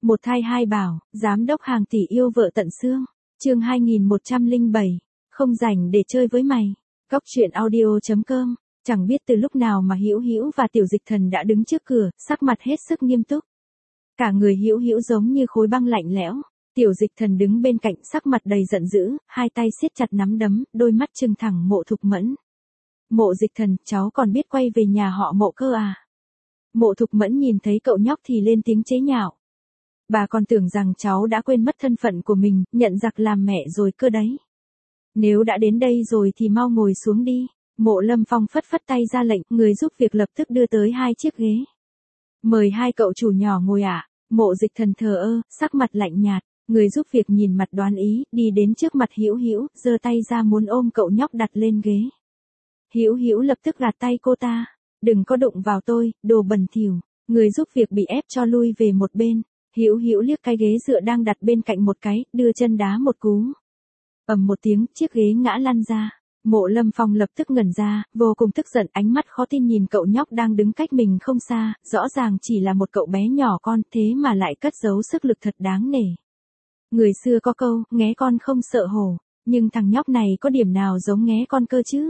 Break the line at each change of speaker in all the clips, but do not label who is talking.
Một thai hai bảo, giám đốc hàng tỷ yêu vợ tận xương. Chương 2107. Không rảnh để chơi với mày. Góc truyện audio.com. Chẳng biết từ lúc nào mà Hữu Hữu và Tiểu Dịch Thần đã đứng trước cửa, sắc mặt hết sức nghiêm túc. Cả người Hữu Hữu giống như khối băng lạnh lẽo. Tiểu Dịch Thần đứng bên cạnh, sắc mặt đầy giận dữ, hai tay siết chặt nắm đấm, đôi mắt trừng thẳng Mộ Thục Mẫn. Mộ Dịch Thần, cháu còn biết quay về nhà họ Mộ cơ à? Mộ Thục Mẫn nhìn thấy cậu nhóc thì lên tiếng chế nhạo. Bà còn tưởng rằng cháu đã quên mất thân phận của mình, nhận giặc làm mẹ rồi cơ đấy. Nếu đã đến đây rồi thì mau ngồi xuống đi. Mộ Lâm Phong phất phất tay ra lệnh, người giúp việc lập tức đưa tới 2 chiếc ghế. Mời hai cậu chủ nhỏ ngồi ạ. Mộ Dịch Thần thờ ơ, sắc mặt lạnh nhạt. Người giúp việc nhìn mặt đoán ý, đi đến trước mặt Hữu Hữu, giơ tay ra muốn ôm cậu nhóc đặt lên ghế. Hữu Hữu lập tức gạt tay cô ta. Đừng có đụng vào tôi, đồ bẩn thỉu. Người giúp việc bị ép cho lui về một bên. Hữu Hữu liếc cái ghế dựa đang đặt bên cạnh một cái, đưa chân đá một cú. Ầm một tiếng, chiếc ghế ngã lăn ra. Mộ Lâm Phong lập tức ngẩn ra, vô cùng tức giận, ánh mắt khó tin nhìn cậu nhóc đang đứng cách mình không xa, rõ ràng chỉ là một cậu bé nhỏ con, thế mà lại cất giấu sức lực thật đáng nể. Người xưa có câu, nghé con không sợ hổ, nhưng thằng nhóc này có điểm nào giống nghé con cơ chứ?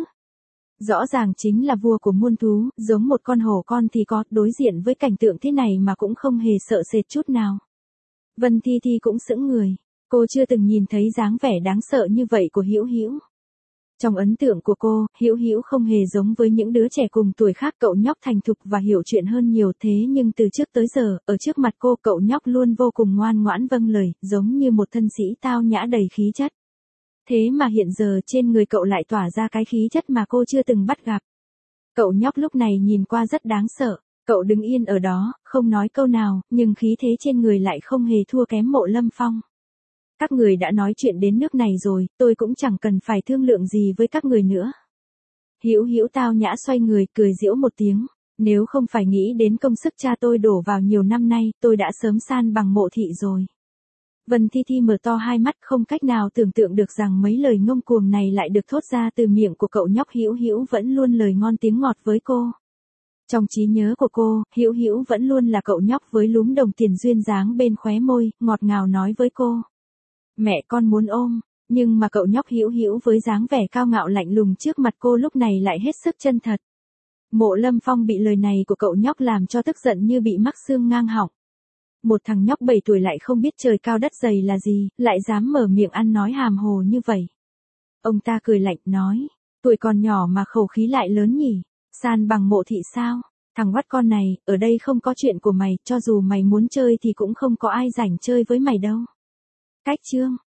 Rõ ràng chính là vua của muôn thú, giống một con hổ con thì có, đối diện với cảnh tượng thế này mà cũng không hề sợ sệt chút nào. Vân Thi Thi cũng sững người, cô chưa từng nhìn thấy dáng vẻ đáng sợ như vậy của Hữu Hữu. Trong ấn tượng của cô, Hữu Hữu không hề giống với những đứa trẻ cùng tuổi khác, cậu nhóc thành thục và hiểu chuyện hơn nhiều, thế nhưng từ trước tới giờ, ở trước mặt cô cậu nhóc luôn vô cùng ngoan ngoãn vâng lời, giống như một thân sĩ tao nhã đầy khí chất. Thế mà hiện giờ trên người cậu lại tỏa ra cái khí chất mà cô chưa từng bắt gặp. Cậu nhóc lúc này nhìn qua rất đáng sợ, cậu đứng yên ở đó, không nói câu nào, nhưng khí thế trên người lại không hề thua kém Mộ Lâm Phong. Các người đã nói chuyện đến nước này rồi, tôi cũng chẳng cần phải thương lượng gì với các người nữa. Hữu Hữu tao nhã xoay người, cười giễu một tiếng. Nếu không phải nghĩ đến công sức cha tôi đổ vào nhiều năm nay, tôi đã sớm san bằng Mộ thị rồi. Vân Thi Thi mở to hai mắt, không cách nào tưởng tượng được rằng mấy lời ngông cuồng này lại được thốt ra từ miệng của cậu nhóc. Hữu Hữu vẫn luôn lời ngon tiếng ngọt với cô. Trong trí nhớ của cô, Hữu Hữu vẫn luôn là cậu nhóc với lúm đồng tiền duyên dáng bên khóe môi, ngọt ngào nói với cô. Mẹ con muốn ôm, nhưng mà cậu nhóc Hữu Hữu với dáng vẻ cao ngạo lạnh lùng trước mặt cô lúc này lại hết sức chân thật. Mộ Lâm Phong bị lời này của cậu nhóc làm cho tức giận như bị mắc xương ngang họng. Một thằng nhóc 7 tuổi lại không biết trời cao đất dày là gì, lại dám mở miệng ăn nói hàm hồ như vậy. Ông ta cười lạnh nói, tuổi còn nhỏ mà khẩu khí lại lớn nhỉ, san bằng Mộ thị sao? Thằng oắt con này, ở đây không có chuyện của mày, cho dù mày muốn chơi thì cũng không có ai rảnh chơi với mày đâu. Cách chương